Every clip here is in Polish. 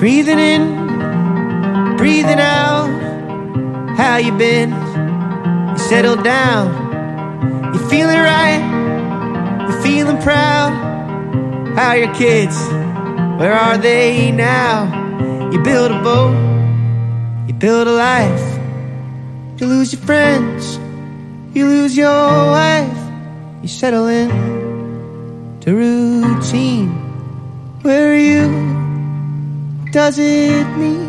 Breathing in, breathing out. How you been? You settled down. You feeling right? You feeling proud? How are your kids? Where are they now? You build a boat, you build a life. You lose your friends, you lose your wife. You settle in to routine. Where are you? What does it mean?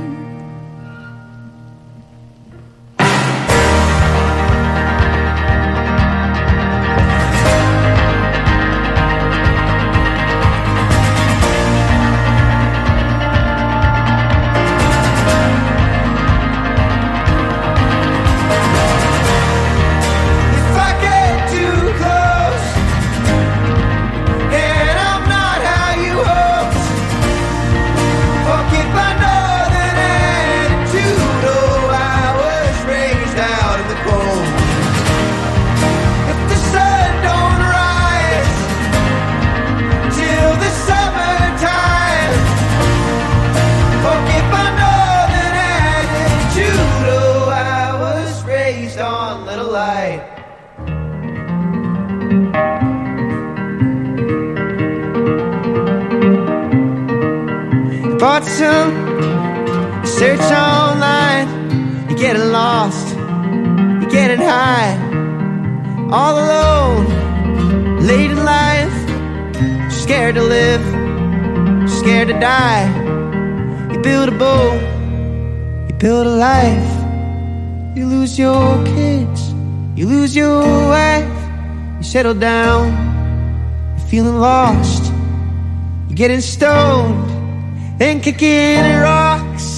Bought some, search online, you're getting lost, you're getting high, all alone, late in life, scared to live, scared to die. You build a boat, you build a life, you lose your kids, you lose your wife, you settle down, you're feeling lost, you're getting stoned and kicking rocks.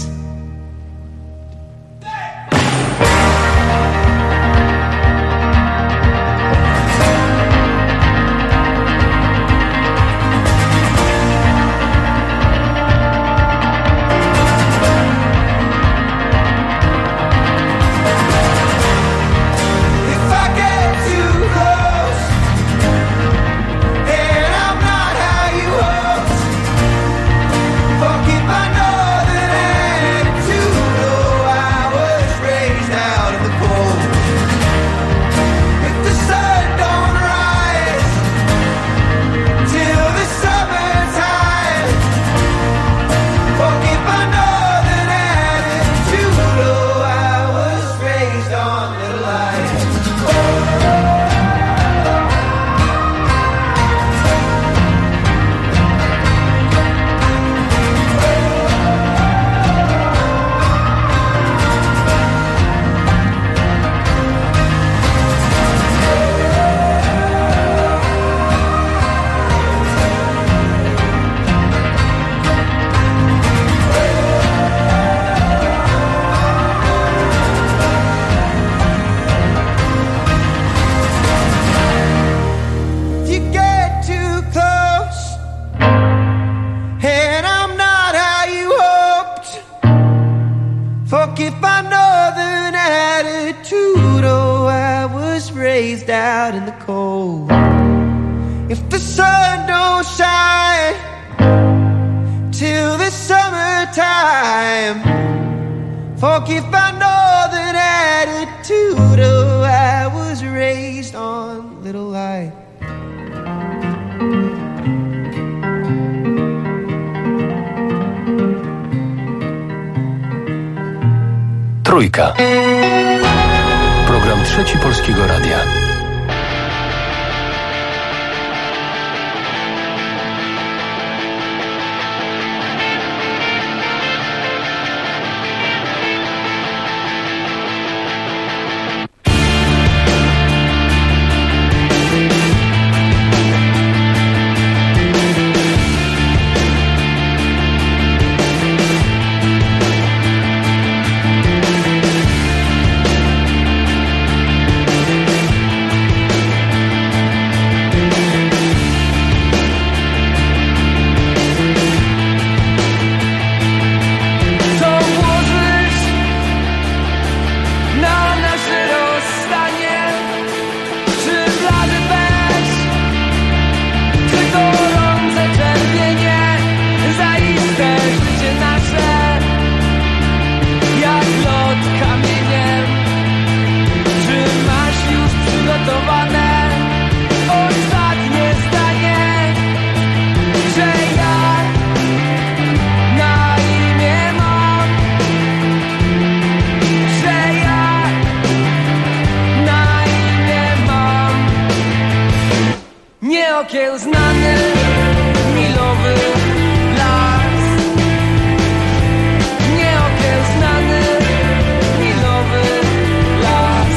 Out in the cold. If the sun don't shine till the summertime, forgive my northern attitude. Oh, I was raised on little light. Trójka. Program Trzeci Polskiego Radia. Nieokiełznany, milowy las. Nieokiełznany, milowy las.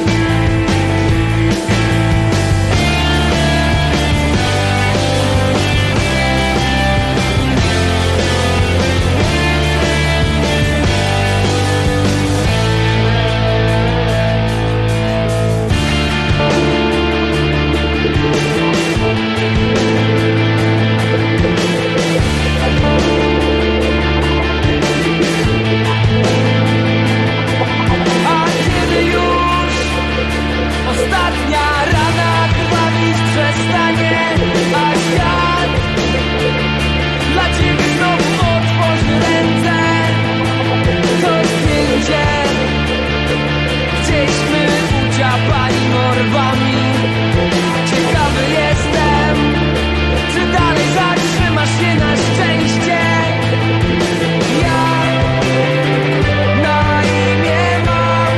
Ostatnia rana krwawić przestanie, a świat dla ciebie znowu otworzy ręce. To zdjęcie gdzieś my uciapani morwami. Ciekawy jestem, czy dalej zatrzymasz się na szczęście. Ja na imię mam,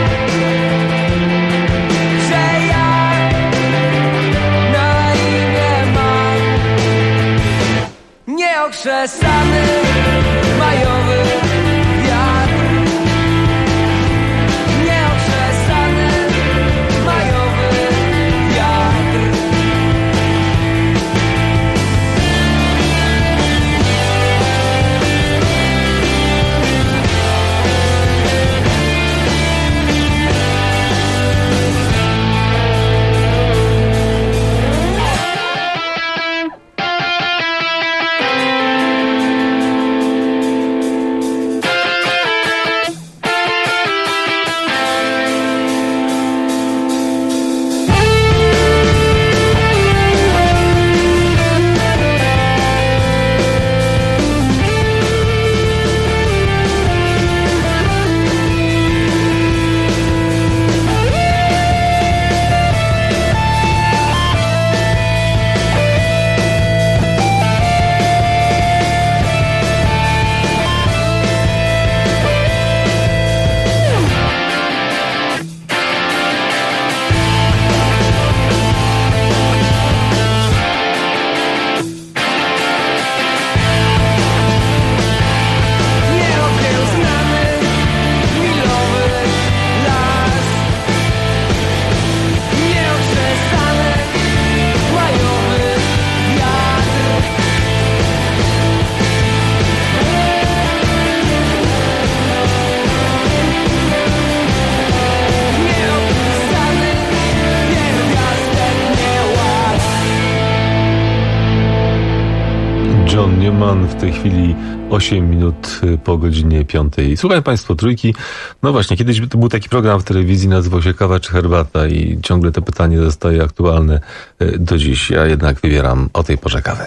że ja na imię mam. Nieokrzesany majowy wiatr. Nieokrzesany majowy wiatr. John Newman, w tej chwili 8 minut po godzinie 5. Słuchają Państwo Trójki. No właśnie, kiedyś to był taki program w telewizji, nazywał się Kawa czy Herbata i ciągle to pytanie zostaje aktualne do dziś. Ja jednak wybieram o tej porze kawę.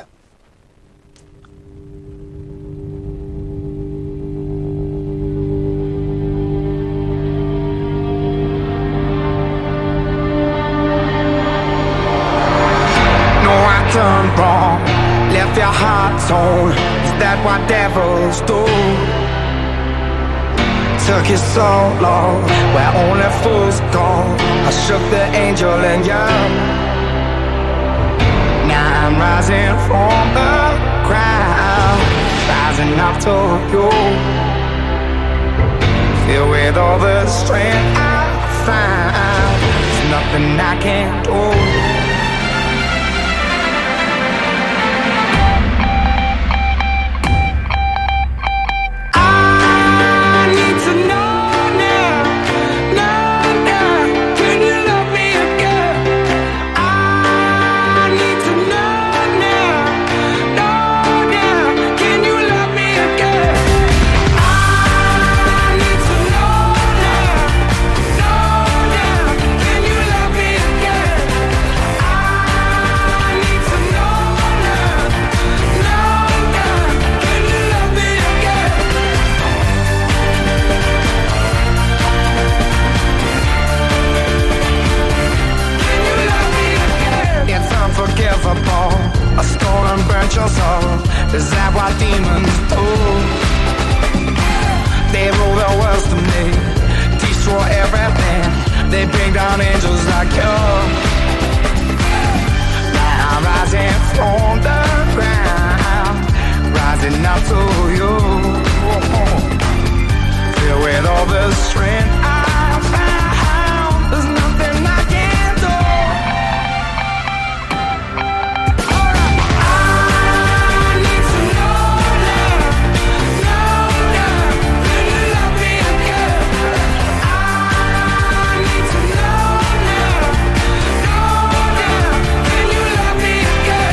Left your heart torn, is that what devils do? Took you so long, where only fools go. I shook the angel in you. Now I'm rising from the ground, rising up to you. Filled with all the strength I find, there's nothing I can't do. A stone and burnt your soul. Is that what demons do? They rule the world to me, destroy everything. They bring down angels like you. Now I'm rising on the ground, rising up to you, filled with all the strength I found. There's nothing I can't do. I need to know now, can you love me again? I need to know now, can you love me again?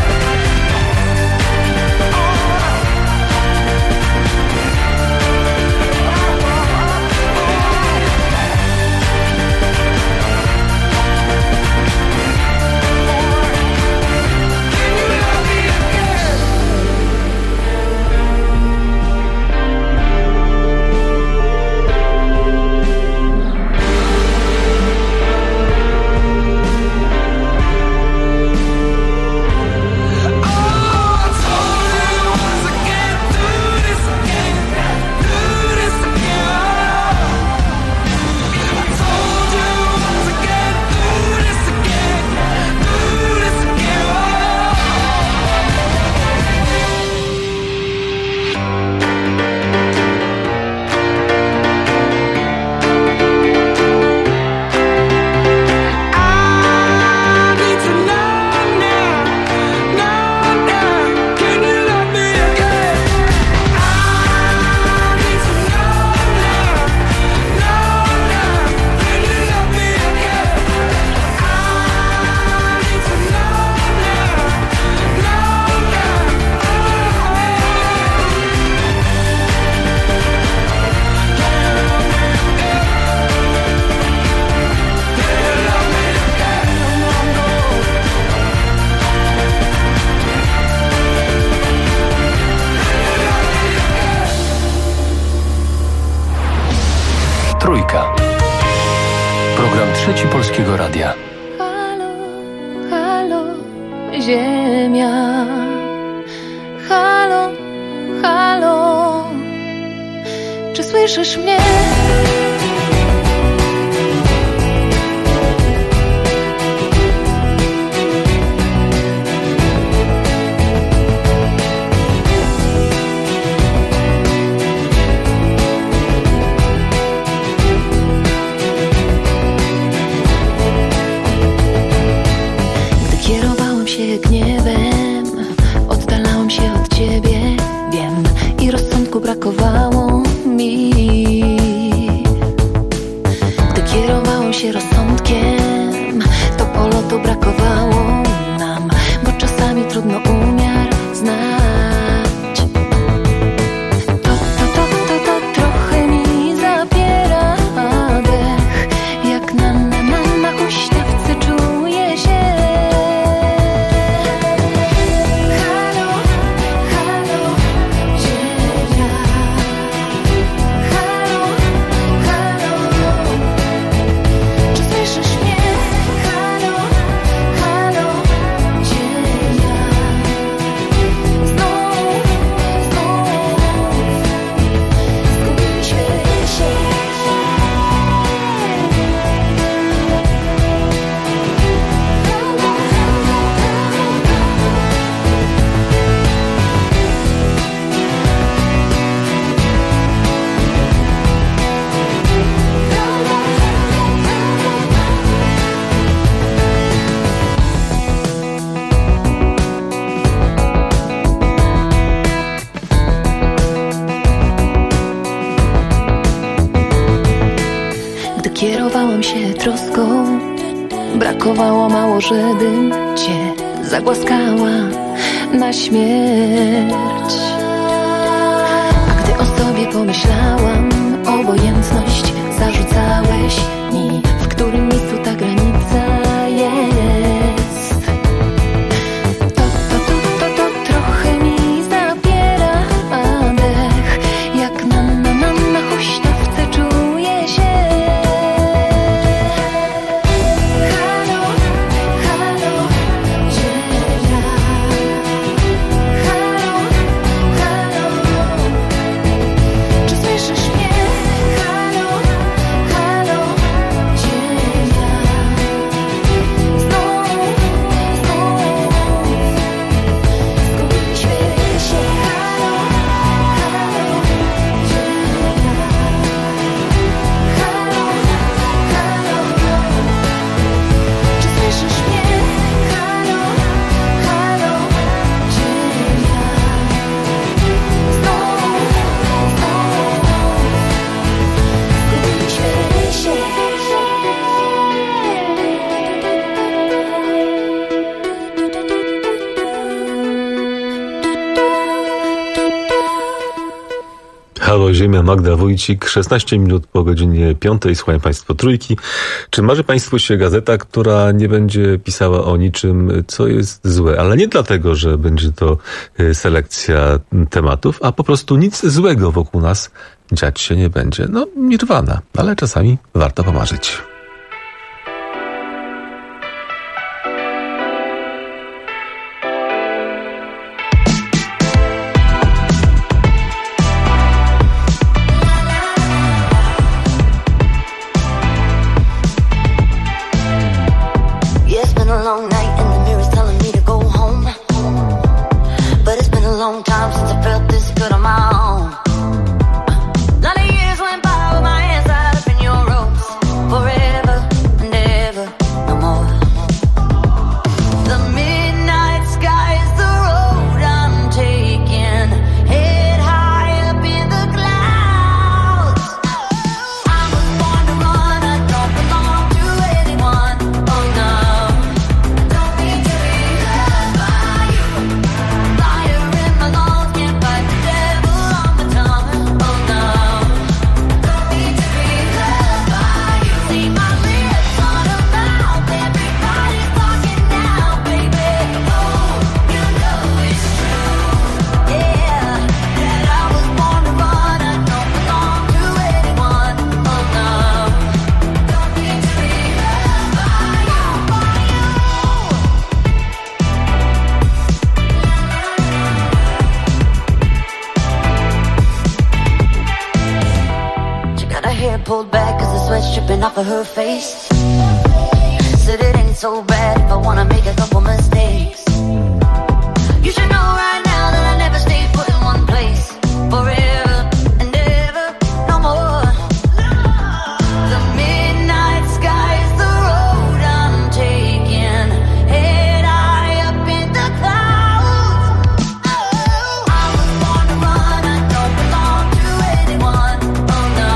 Trójka. Program Trzeci Polskiego Radia. Halo, halo, ziemia. Halo, halo, czy słyszysz mnie? Gniewem oddalałam się od ciebie, wiem, i rozsądku brakowało mi. Gdy kierowałam się rozsądkiem, to polotu brakowało nam, bo czasami trudno umiar znać. To trochę mi zabiera dech, jak na huśtawce czuję się. Kierowałam się troską, brakowało mało, żebym cię zagłaskała na śmierć. A gdy o sobie pomyślałam, obojętność zarzucałeś mi, w którym miejscu ta granica jest. To trochę mi zabiera dech, jak na huśtawce czuję się. Czy słyszysz mnie? Halo, halo, ziemia. Halo Ziemia, Magda Wójcik, 16 minut po godzinie 5. Słuchają Państwo Trójki. Czy marzy Państwu się gazeta, która nie będzie pisała o niczym, co jest złe? Ale nie dlatego, że będzie to selekcja tematów, a po prostu nic złego wokół nas dziać się nie będzie. No, nirwana, ale czasami warto pomarzyć. Pulled back cause the sweat's dripping off of her face. Said it ain't so bad if I wanna make a couple mistakes. You should know right now that I never stay put in one place forever and ever, no more. The midnight sky is the road I'm taking, head high up in the clouds. I was born to run, I don't belong to anyone, oh no.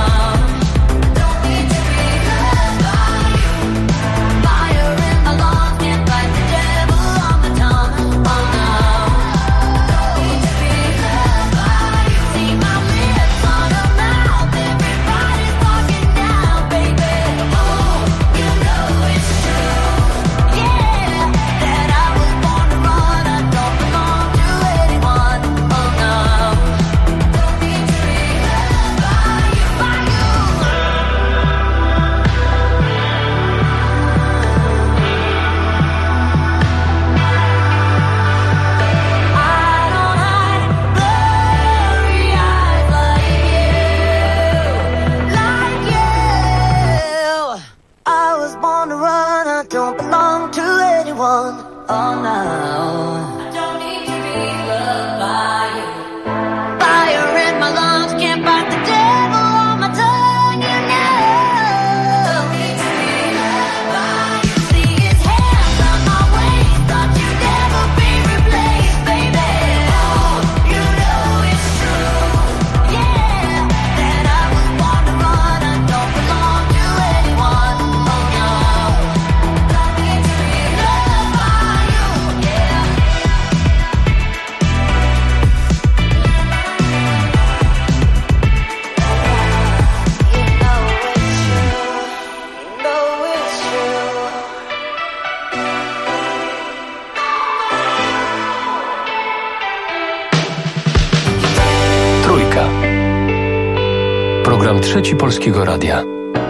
Program Trzeci Polskiego Radia.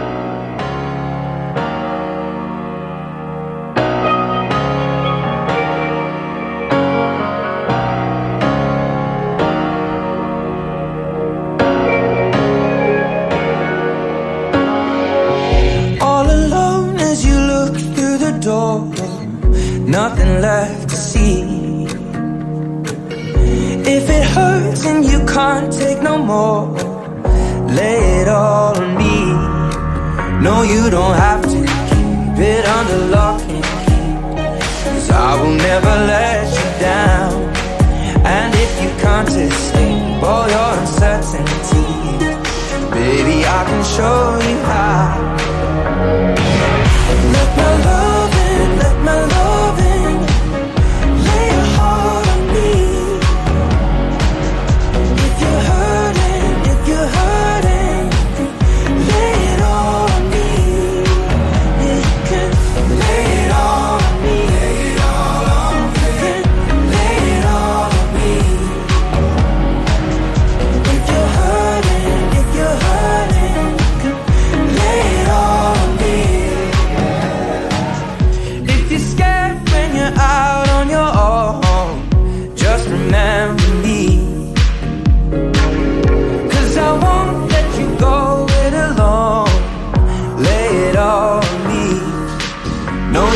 All alone as you look through the door, nothing left to see. If it hurts and you can't take no more, lay it all on me. No, you don't have to keep it under lock and key, 'cause I will never let you down. And if you can't escape all your uncertainty, baby, I can show you how. Let my love in, let my love in. Lay your heart on me. If you're hurting, if you're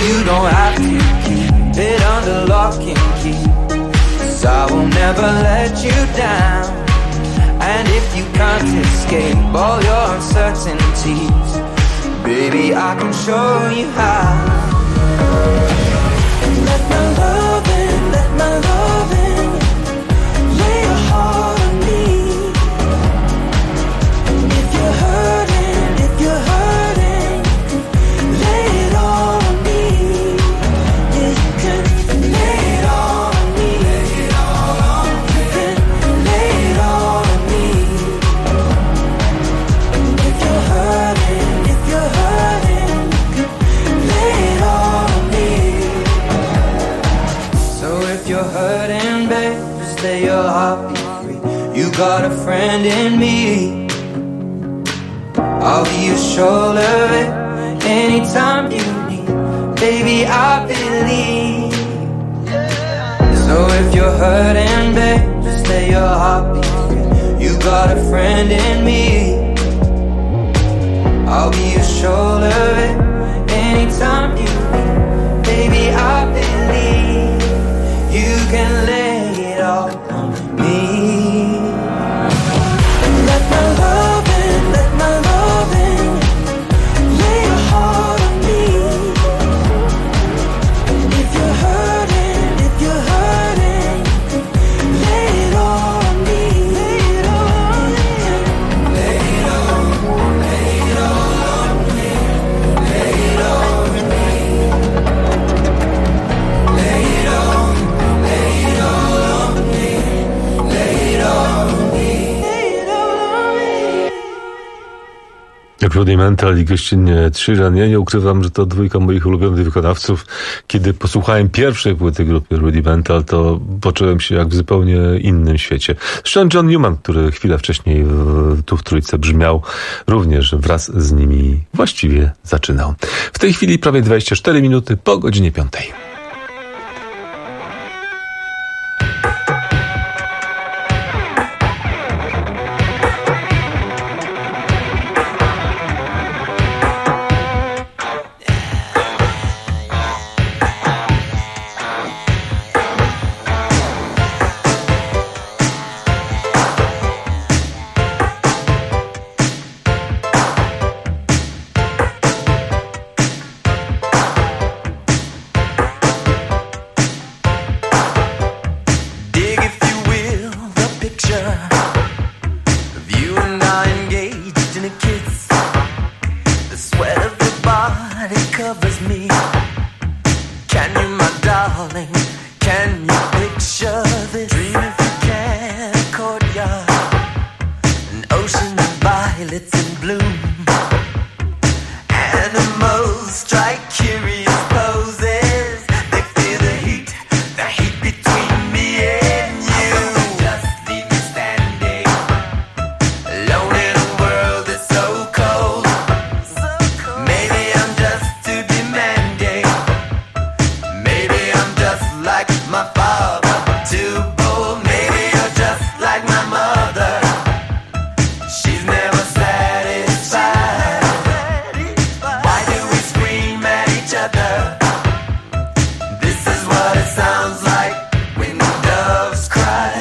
you don't have to keep it under lock and key, 'cause I will never let you down. And if you can't escape all your uncertainties, baby, I can show you how. Let my loving lay your heart on me. If you're hurting, lay it all on me. Yeah, you can lay it all on me. You can lay it all on me. If you're hurting, lay it all on me. So if you're hurting, babe, just let your heart be free. You got a friend in me. I'll be your shoulder, babe, anytime you need. Baby, I believe. So if you're hurting, babe, just let your heart be free. You got a friend in me. I'll be your shoulder, babe, anytime you need. Baby, I believe you can lay it all on me. Let my loving lay your heart on me. If you're hurting, lay it all on me. Lay it all on me. Lay it all on me. Lay it all on me. Lay it all on me. Lay it all on me. Lay it all on me. Lay it all on me. Jak Rudimental i gościnnie Sheeran, ja nie ukrywam, że to dwójka moich ulubionych wykonawców. Kiedy posłuchałem pierwszej płyty grupy Rudimental, to poczułem się jak w zupełnie innym świecie. Zresztą John Newman, który chwilę wcześniej tu w trójce brzmiał, również wraz z nimi właściwie zaczynał. W tej chwili prawie 24 minuty po godzinie 5. Dig, if you will, the picture of you and I engaged in a kiss. The sweat of your body covers me. Can you, my darling, can you picture this? Dream if you can, a courtyard, an ocean of violets in bloom. Animals strike curious poses. They feel the heat between me and you. Just leave me standing alone in a world that's so cold. Maybe I'm just too demanding. Maybe I'm just like my father, too bold. Maybe you're just like my mother. She's never satisfied. Why do we scream at each other? This is what it sounds like when doves cry.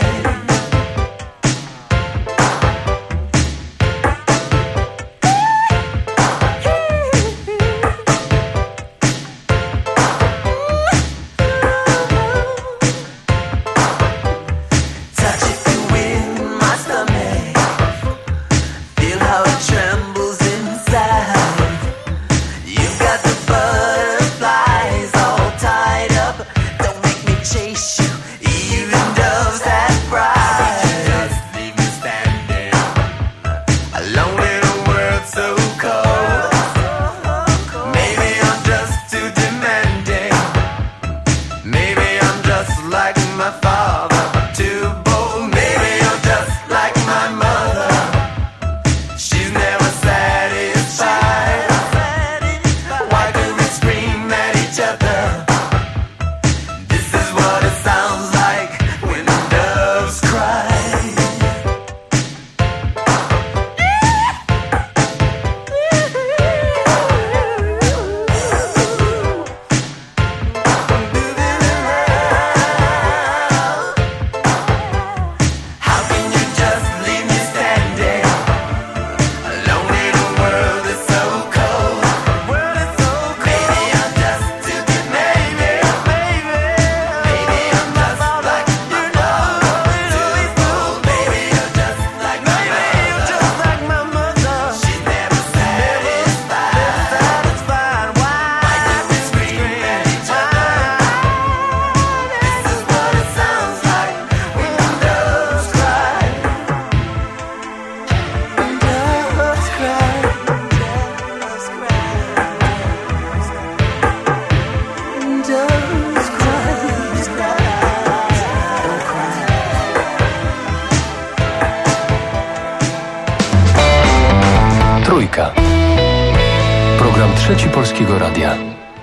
Touch, if you will, my stomach. Feel how it trembles inside. You've got the butterflies Trójka. Program Trzeci Polskiego Radia.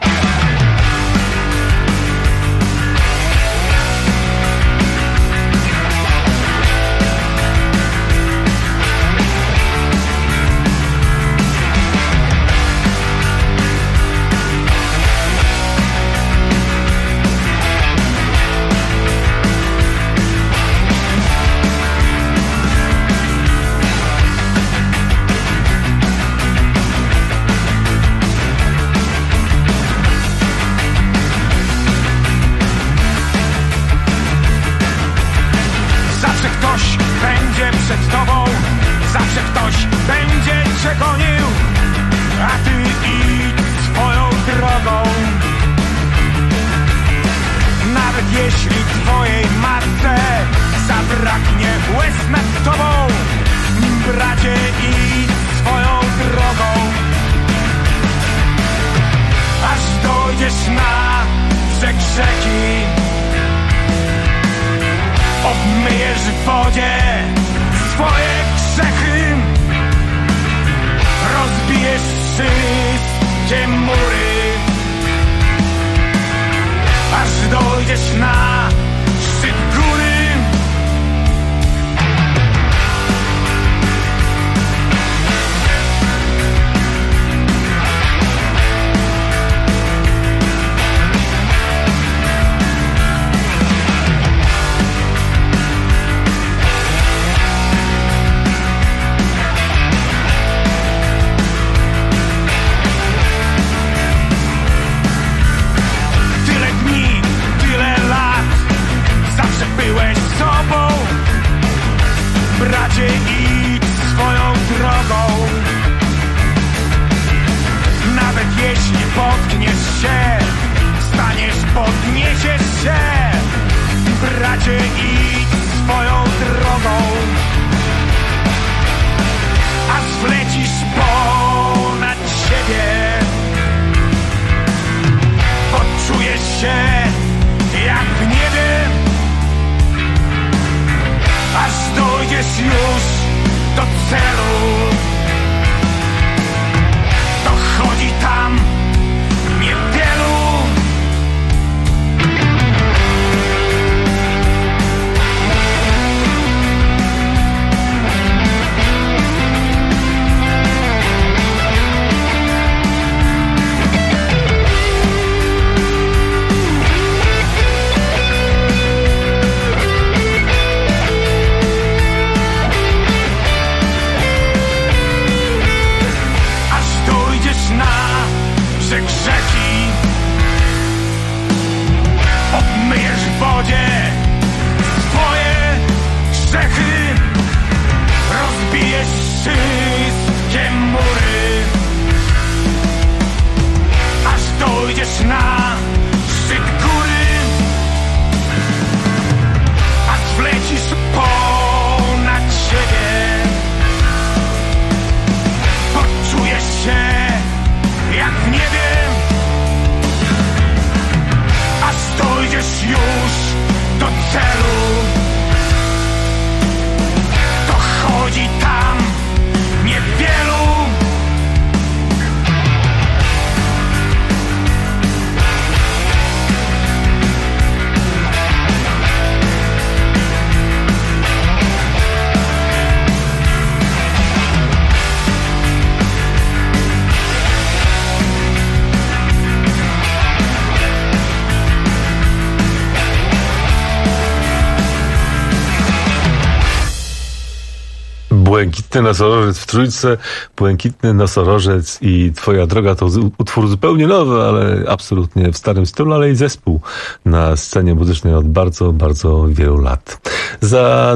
Błękitny nosorożec w Trójce, Błękitny nosorożec i Twoja droga to utwór zupełnie nowy, ale absolutnie w starym stylu, ale i zespół na scenie muzycznej od bardzo, bardzo wielu lat. Za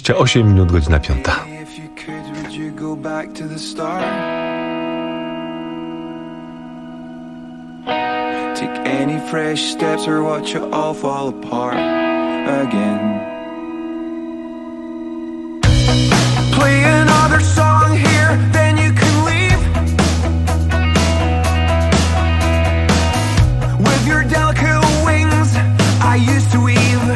28 minut, godzina 5. Take any fresh steps or watch it all fall apart again. Play another song here, then you can leave with your delicate wings I used to weave.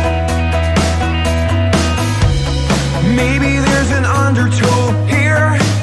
Maybe there's an undertow here.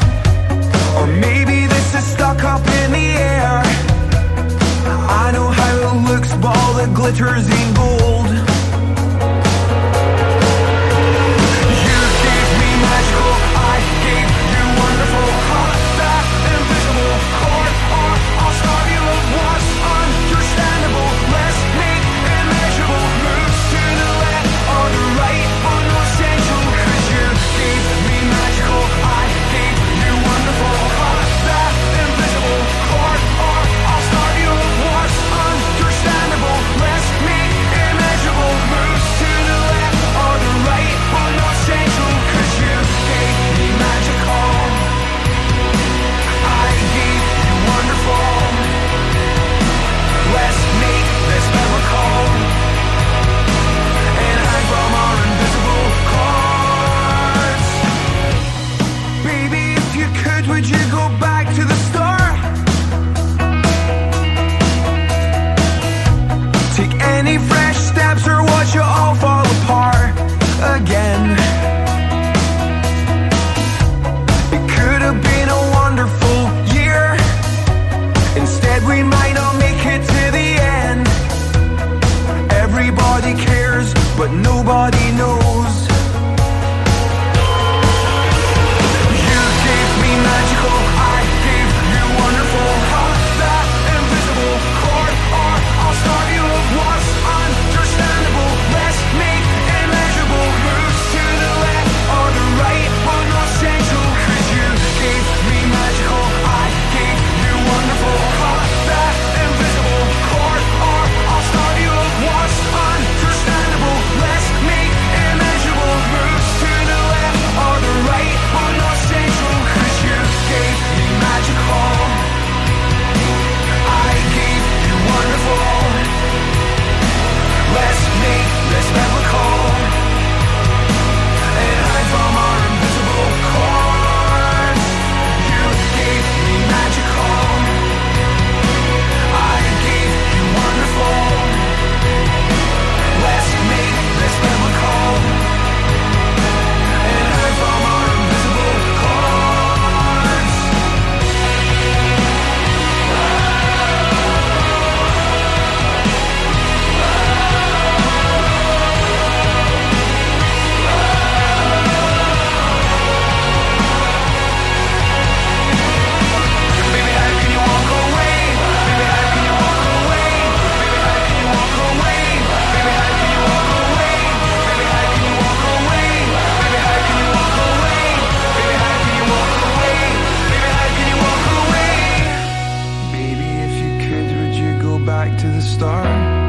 back to the start.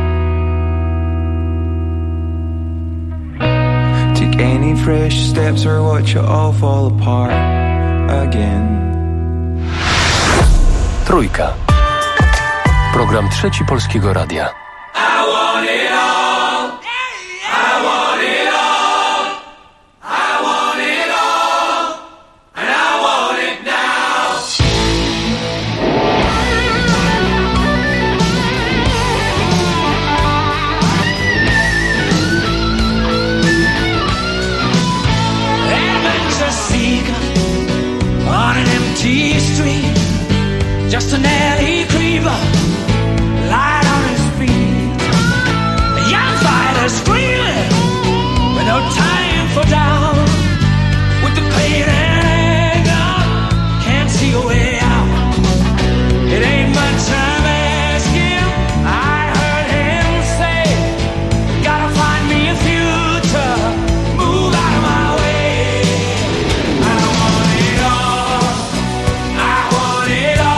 Take any fresh steps or watch it all fall apart again. Trójka. Program Trzeci Polskiego Radia. I want it all. I want it all. I want it all. And I want it now. Adventure seeker on an empty street. Just an alley creeper, light on his feet. A young fighter screaming, with no time for doubt. With the pain and anger, can't see a way out. It ain't much time asking. I heard him say, gotta find me a future, move out of my way. I want it all. I want it all.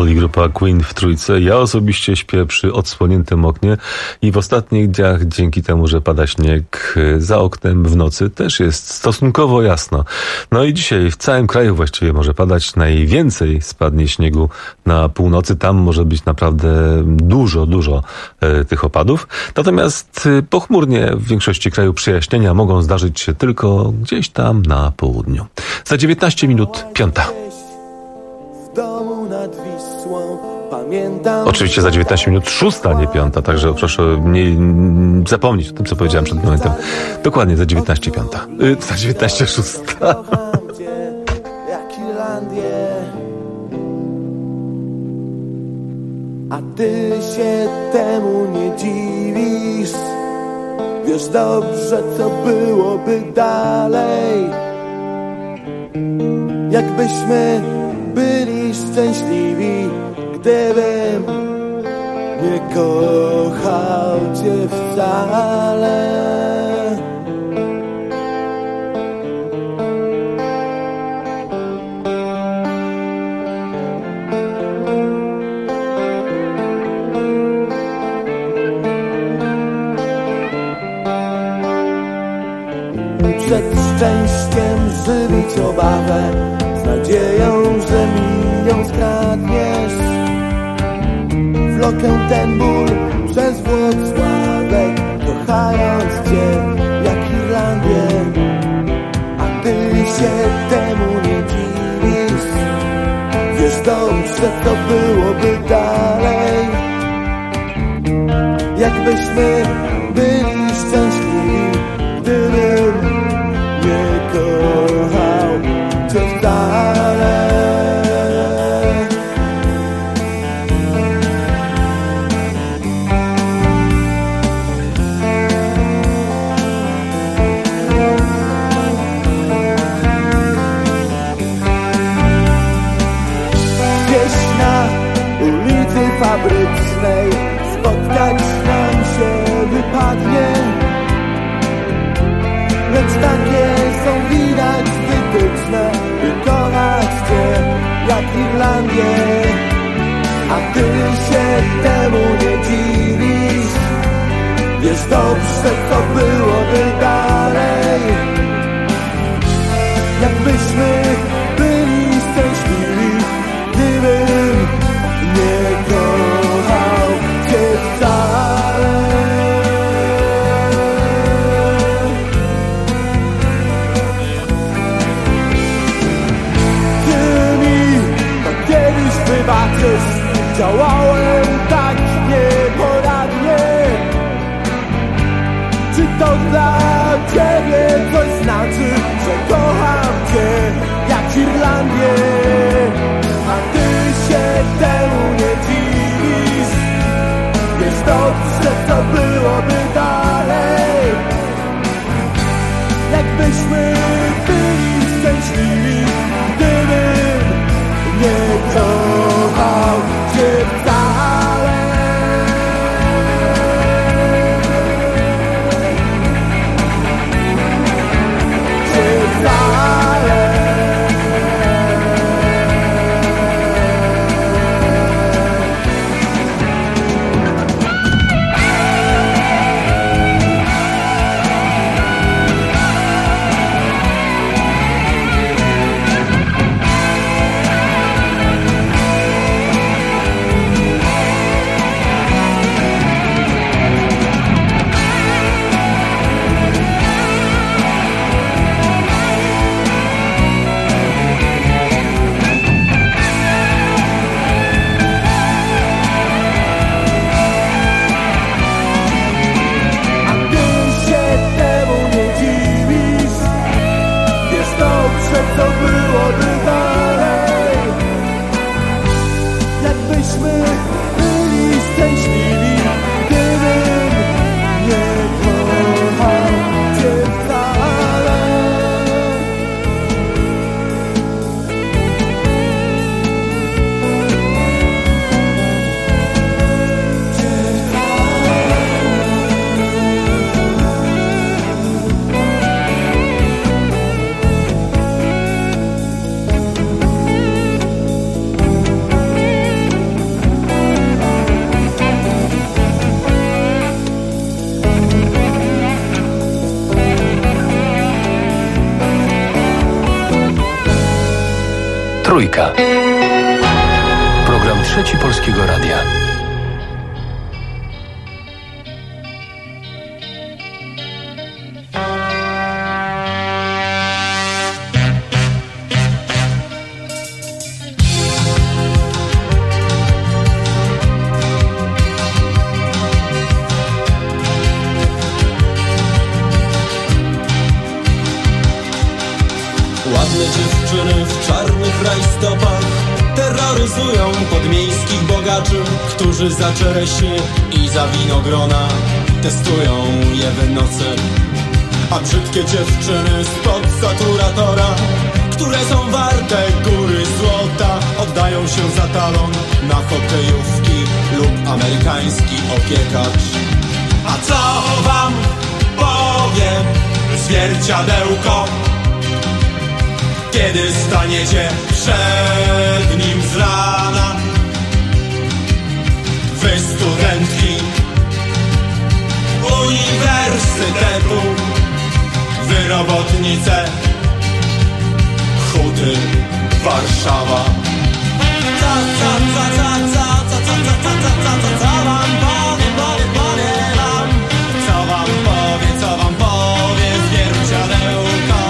Soul i grupa Queen w trójce. Ja osobiście śpię przy odsłoniętym oknie i w ostatnich dniach dzięki temu, że pada śnieg za oknem w nocy, też jest stosunkowo jasno. No i dzisiaj w całym kraju właściwie może padać. Najwięcej spadnie śniegu na północy. Tam może być naprawdę dużo tych opadów. Natomiast pochmurnie w większości kraju przejaśnienia mogą zdarzyć się tylko gdzieś tam na południu. Za 19 minut 5. W domu nad Wisłą pamiętam. Oczywiście za 19 minut 6, nie 5, także proszę nie zapomnieć o tym, co powiedziałem przed momentem. Dokładnie za 19:05. Za 19:06. Kocham cię jak Irlandię, a ty się temu nie dziwisz. Wiesz dobrze, co byłoby dalej, jakbyśmy byli szczęśliwi, gdybym nie kochał cię wcale. Przed szczęściem żywić obawę, z nadzieją, że mi ją skradniesz. Wlokę ten ból przez Włocławek, kochając cię jak Irlandię, a ty się temu nie dziwisz. Wiesz dobrze, co byłoby dalej, jakbyśmy byli szczęśliwi, gdybym nie kochał cię wcale. Gdzieś na ulicy Fabrycznej spotkać nam się wypadnie, lecz takie są widać wytyczne, by kochać cię jak Irlandię, a ty się temu nie dziwisz. Wiesz dobrze, co byłoby dalej, jakbyśmy byli szczęśliwi, gdybym nie kochał cię wcale. Wybaczysz, działałem tak nieporadnie. Czy to dla ciebie coś znaczy, że kocham cię jak Irlandię, a ty się temu nie dziwisz. Wiesz dobrze, co byłoby dalej, jakbyśmy byli szczęśliwi, gdybym nie kochał cię wcale. Cię wcale. Trójka. Program Trzeci Polskiego Radia. Ładne dziewczyny w czarnych rajstopach terroryzują podmiejskich bogaczy, którzy za czereśnie i za winogrona testują je w nocy. A brzydkie dziewczyny spod saturatora, które są warte góry złota, oddają się za talon na hokejówki lub amerykański opiekacz. A co wam powie zwierciadełko, kiedy staniecie przed nim z rana? Wy studentki uniwersytetu, wy robotnice Huty Warszawa. Co wam powie zwierciadełko?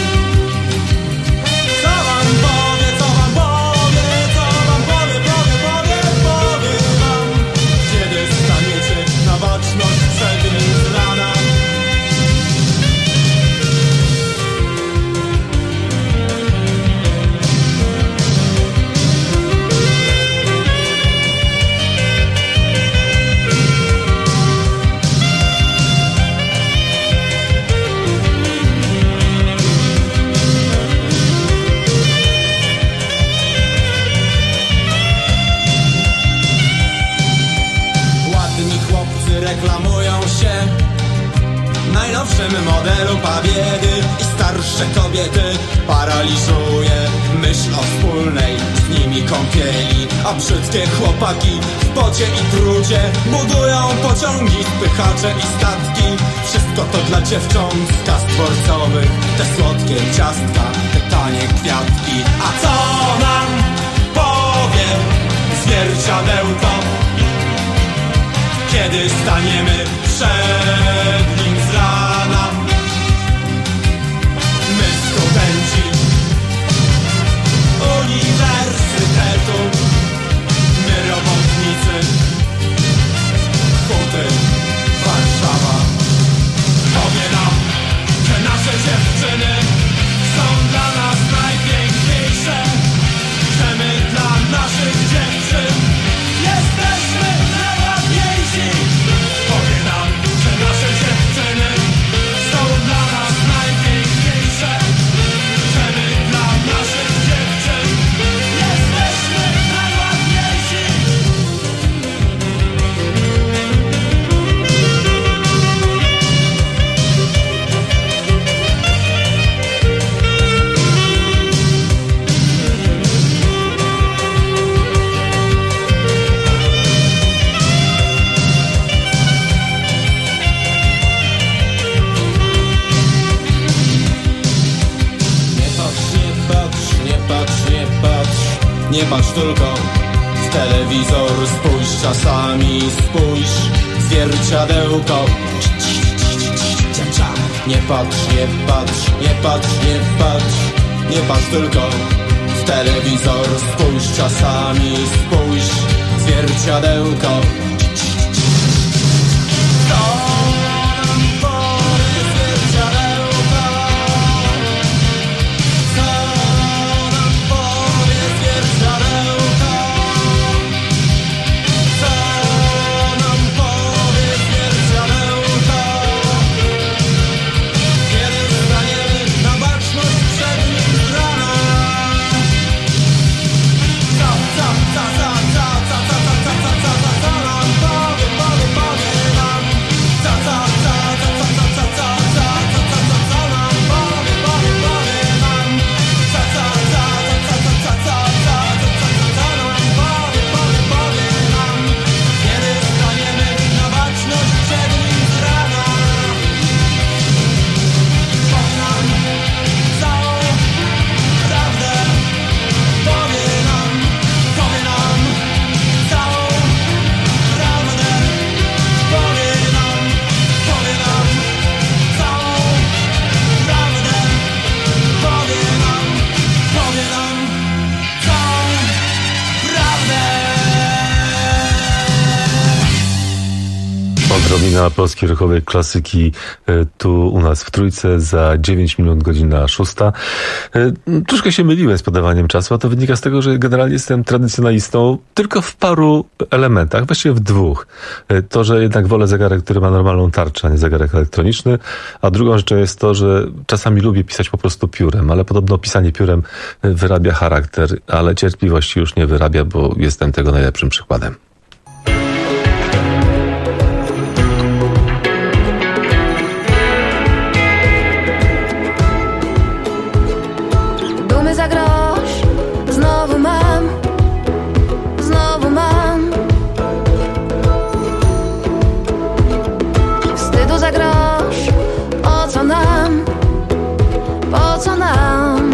Reklamują się najnowszym modelu pabiedy i starsze kobiety paraliżuje myśl o wspólnej z nimi kąpieli. A brzydkie chłopaki w pocie i trudzie budują pociągi, spychacze i statki. Wszystko to dla dziewcząt z kast dworcowych, te słodkie ciastka, te tanie kwiatki. A co nam powie zwierciadełko, kiedy staniemy przed nim z rana? My studenci uniwersytetu, my robotnicy Huty Warszawa. Powie nam, że nasze dziewczyny są dla nas najpiękniejsze, że my dla naszych dziewczyn jesteśmy najładniejsi. Powie nam, że nasze dziewczyny są dla nas najpiękniejsze, że my dla naszych dziewczyn jesteśmy najładniejsi. Nie patrz tylko w telewizor, spójrz czasami, spójrz w zwierciadełko. Nie patrz, nie patrz, nie patrz, nie patrz, nie patrz tylko w telewizor, spójrz czasami, spójrz w zwierciadełko. Za nam Odrobina polskiej rockowej klasyki tu u nas w Trójce za 9 minut, godzina 6. Troszkę się myliłem z podawaniem czasu, a to wynika z tego, że generalnie jestem tradycjonalistą tylko w paru elementach, właściwie w dwóch. To, że jednak wolę zegarek, który ma normalną tarczę, a nie zegarek elektroniczny, a drugą rzeczą jest to, że czasami lubię pisać po prostu piórem, ale podobno pisanie piórem wyrabia charakter, ale cierpliwości już nie wyrabia, bo jestem tego najlepszym przykładem. Dumy za grosz, znowu mam. Wstydu za grosz, o co nam, po co nam?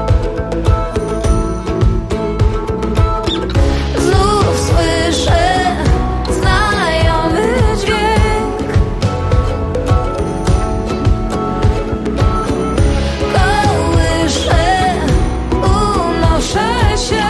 Znów słyszę znajomy dźwięk. Kołyszę, unoszę się.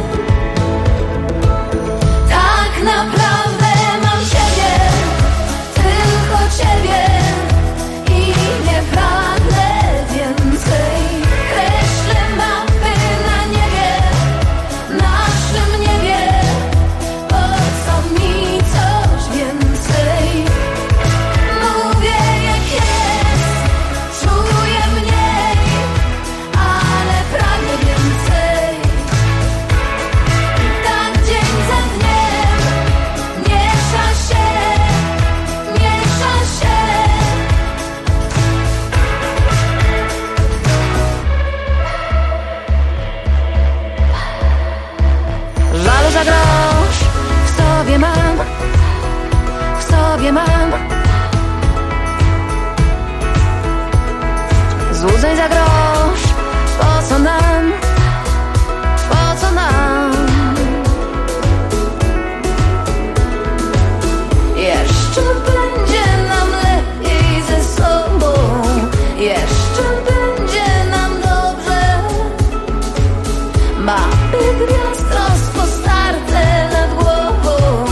Tak naprawdę mam Ciebie, tylko Ciebie i nie pragnę więcej. Kreślę mapy na niebie, naszym niebie, po co mi coś więcej? Mówię jak jest, czuję mniej, ale pragnę więcej. I tak dzień za dniem miesza się, miesza się. Żalu za grosz w sobie mam, w sobie mam. Złudzeń za grosz, po co nam, po co nam? Jeszcze będzie nam lepiej ze sobą, jeszcze będzie nam dobrze. Mapy gwiazd rozpostarte nad głową.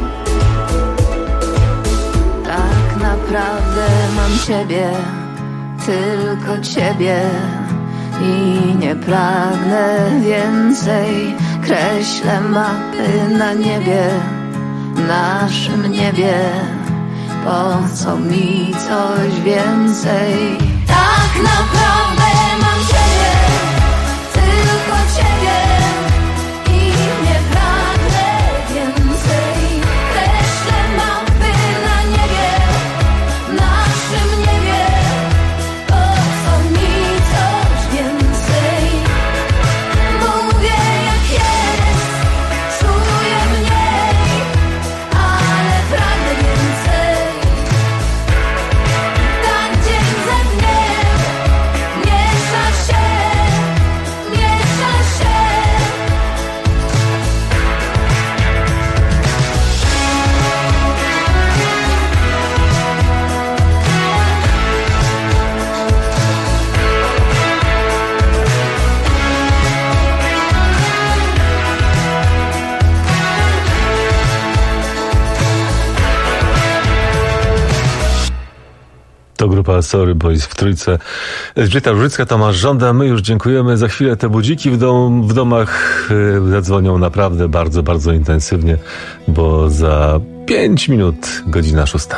Tak naprawdę mam Ciebie, tylko Ciebie i nie pragnę więcej. Kreślę mapy na niebie, naszym niebie, po co mi coś więcej? Tak naprawdę mam Ciebie, tylko Ciebie i nie pragnę więcej. Kreślę mapy na niebie, naszym niebie, po co mi coś więcej? Mówię jak jest, czuję mniej, ale pragnę więcej. Tak dzień za dniem miesza się, miesza się. To grupa Sorry Boys w Trójce. Elżbieta Różycka, Tomasz Żąda. My już dziękujemy. Za chwilę te budziki w domach zadzwonią naprawdę bardzo, bardzo intensywnie, bo za 5 minut godzina 6.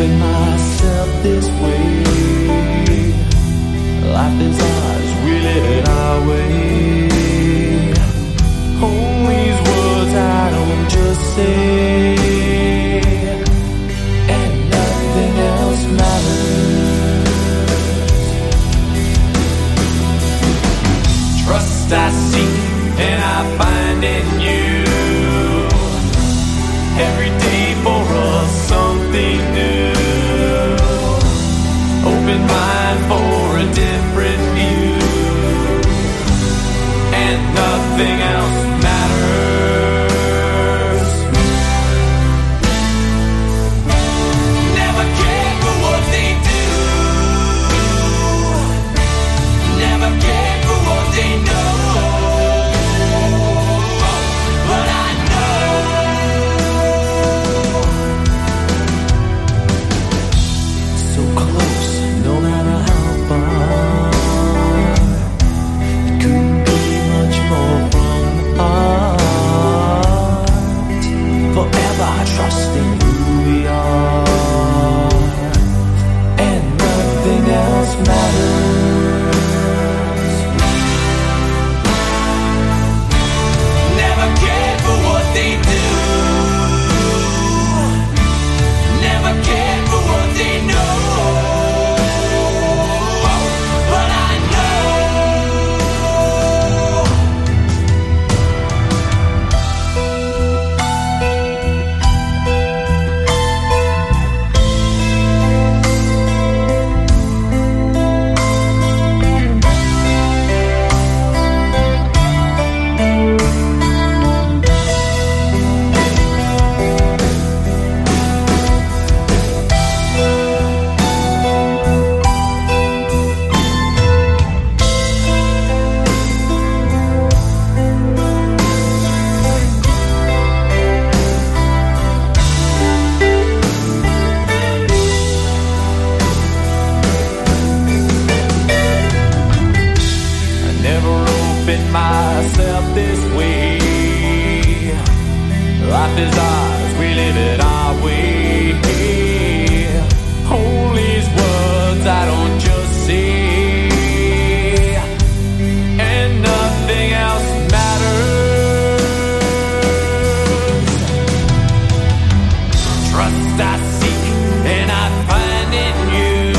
open myself this way. Life is ours, we live it our way. All these words I don't just say, and nothing else matters. Trust I seek and I find in you. Every day for us something new. Open mind for a different view, and nothing else matters. Never care for what they do. Never care for what they know. But I know so close, no matter how far. It couldn't be much more from the heart. Forever trusting who we are, and nothing else matters. Never care for what they do. Never care for what they know. But I know myself this way. Life is ours, we live it our way. All these words I don't just say, and nothing else matters. Trust I seek and I find in you.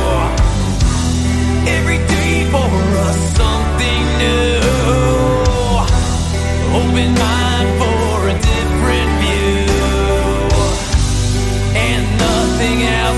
Every day for us something new. Open mind for a different view, and nothing else